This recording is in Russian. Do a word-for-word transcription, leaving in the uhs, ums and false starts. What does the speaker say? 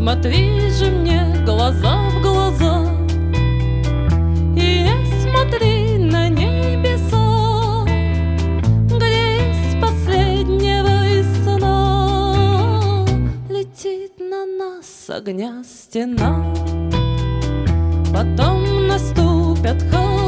Смотри же мне глаза в глаза и не смотри на небеса, где из последнего из сна летит на нас огня стена. Потом наступят холода,